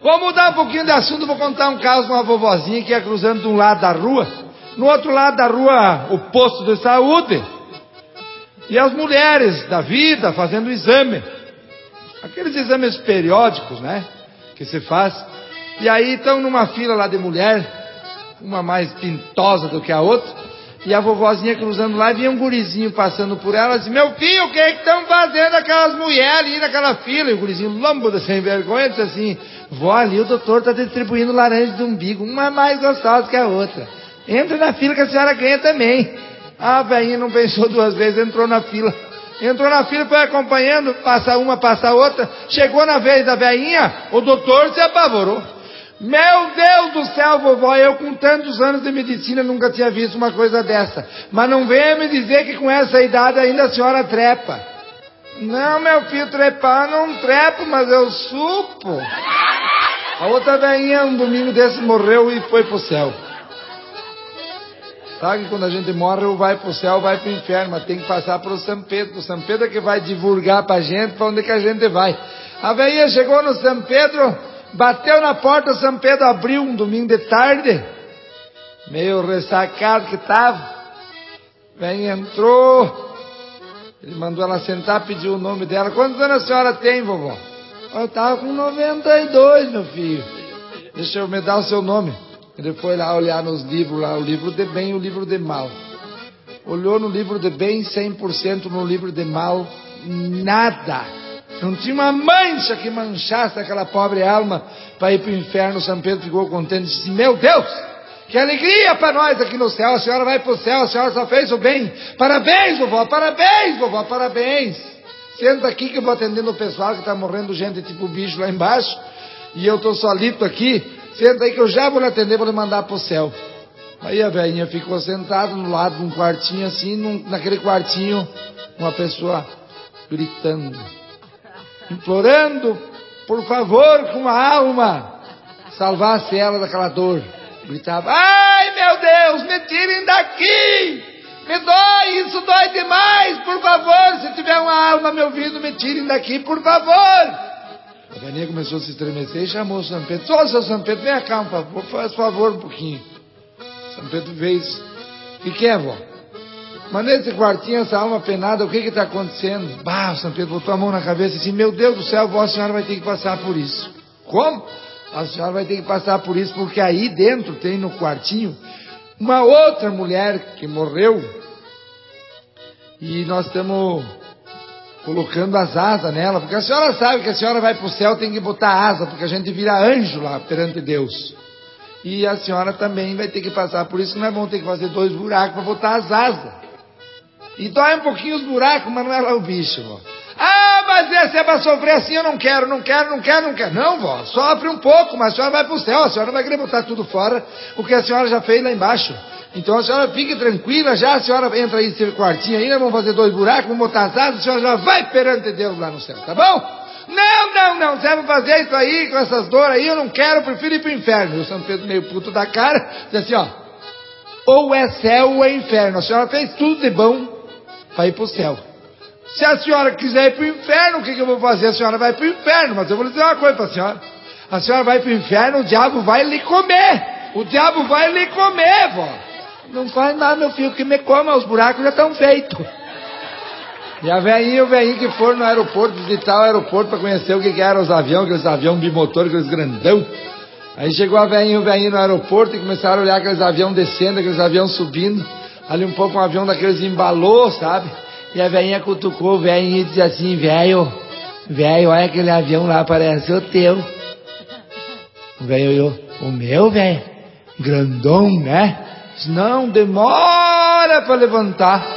Vou mudar um pouquinho de assunto, vou contar um caso de uma vovozinha que ia cruzando de um lado da rua, no outro lado da rua o posto de saúde, e as mulheres da vida fazendo exame, aqueles exames periódicos, né, que se faz, e aí estão numa fila lá de mulher, uma mais pintosa do que a outra, e a vovozinha cruzando lá, e vinha um gurizinho passando por ela, disse: meu filho, o que estão fazendo aquelas mulheres ali naquela fila? E o gurizinho, lâmpada, sem vergonha, disse assim: vó, ali o doutor está distribuindo laranja de umbigo, uma mais gostosa que a outra. Entra na fila que a senhora ganha também. A velhinha não pensou duas vezes, entrou na fila. Entrou na fila, foi acompanhando, passa uma, passa outra. Chegou na vez da velhinha, o doutor se apavorou. Meu Deus do céu, vovó, eu com tantos anos de medicina nunca tinha visto uma coisa dessa. Mas não venha me dizer que com essa idade ainda a senhora trepa. Não, meu filho, trepar não trepo, mas eu supo. A outra velhinha, um domingo desse, morreu e foi pro céu. Sabe que quando a gente morre, ou vai pro céu ou vai pro inferno, mas tem que passar pro São Pedro. O São Pedro é que vai divulgar pra gente pra onde que a gente vai. A velhinha chegou no São Pedro, bateu na porta, o São Pedro abriu um domingo de tarde, meio ressacado que tava. A velhinha entrou, ele mandou ela sentar, pediu o nome dela. Quantos anos a senhora tem, vovó? Eu tava com 92, meu filho. Deixa eu me dar o seu nome. Ele foi lá olhar nos livros, lá, o livro de bem e o livro de mal. Olhou no livro de bem 100%, no livro de mal nada. Não tinha uma mancha que manchasse aquela pobre alma para ir para o inferno. São Pedro ficou contente e disse: meu Deus, que alegria para nós aqui no céu. A senhora vai para o céu, a senhora só fez o bem. Parabéns, vovó, parabéns, vovó, parabéns. Senta aqui que eu vou atendendo o pessoal que está morrendo gente tipo bicho lá embaixo. E eu estou solito aqui. Senta aí que eu já vou lhe atender, vou lhe mandar para o céu. Aí a velhinha ficou sentada no lado de um quartinho assim, naquele quartinho, uma pessoa gritando, implorando, por favor, com a alma, salvasse ela daquela dor. Gritava: ai meu Deus, me tirem daqui, me dói, isso dói demais, por favor, se tiver uma alma me ouvindo, me tirem daqui, por favor. A velhinha começou a se estremecer e chamou o São Pedro: ô seu São Pedro, vem cá, por favor, faz favor um pouquinho. São Pedro veio: o que é, vó? Mas nesse quartinho, essa alma penada, o que está acontecendo? Bah, o São Pedro botou a mão na cabeça e disse: meu Deus do céu, vó, a senhora vai ter que passar por isso. Como? A senhora vai ter que passar por isso, porque aí dentro tem no quartinho uma outra mulher que morreu e nós estamos colocando as asas nela, porque a senhora sabe que a senhora vai para o céu, tem que botar asa, porque a gente vira anjo lá perante Deus. E a senhora também vai ter que passar por isso, nós vamos ter que fazer 2 buracos para botar as asas. E dói um pouquinho os buracos, mas não é lá o bicho, vó. Ah, mas se é para sofrer assim, eu não quero. Não, vó, sofre um pouco, mas a senhora vai para o céu, a senhora vai querer botar tudo fora, o que a senhora já fez lá embaixo. Então a senhora fique tranquila, já a senhora entra aí nesse quartinho aí, nós vamos fazer 2 buracos, vamos botar as asas, a senhora já vai perante Deus lá no céu, tá bom? Não, se é pra fazer isso aí, com essas dores aí, eu não quero, prefiro ir pro inferno. E o São Pedro meio puto da cara, diz assim, ó: ou é céu ou é inferno, a senhora fez tudo de bom para ir pro céu. Se a senhora quiser ir pro inferno, o que eu vou fazer? A senhora vai pro inferno, mas eu vou lhe dizer uma coisa pra senhora: a senhora vai pro inferno, o diabo vai lhe comer, vó. Não faz nada, meu filho, que me coma, os buracos já estão feitos. E a velhinha e o velhinho que foram no aeroporto, visitar o aeroporto para conhecer o que eram os aviões, aqueles aviões bimotor, aqueles grandão. Aí chegou a velhinha e o velhinho no aeroporto e começaram a olhar aqueles aviões descendo, aqueles aviões subindo. Ali um pouco um avião daqueles embalou, sabe? E a velhinha cutucou o velhinho e disse assim: velho, olha aquele avião lá, parece o teu. O velho olhou: o meu, velho? Grandão, né? Disse: não, demora para levantar.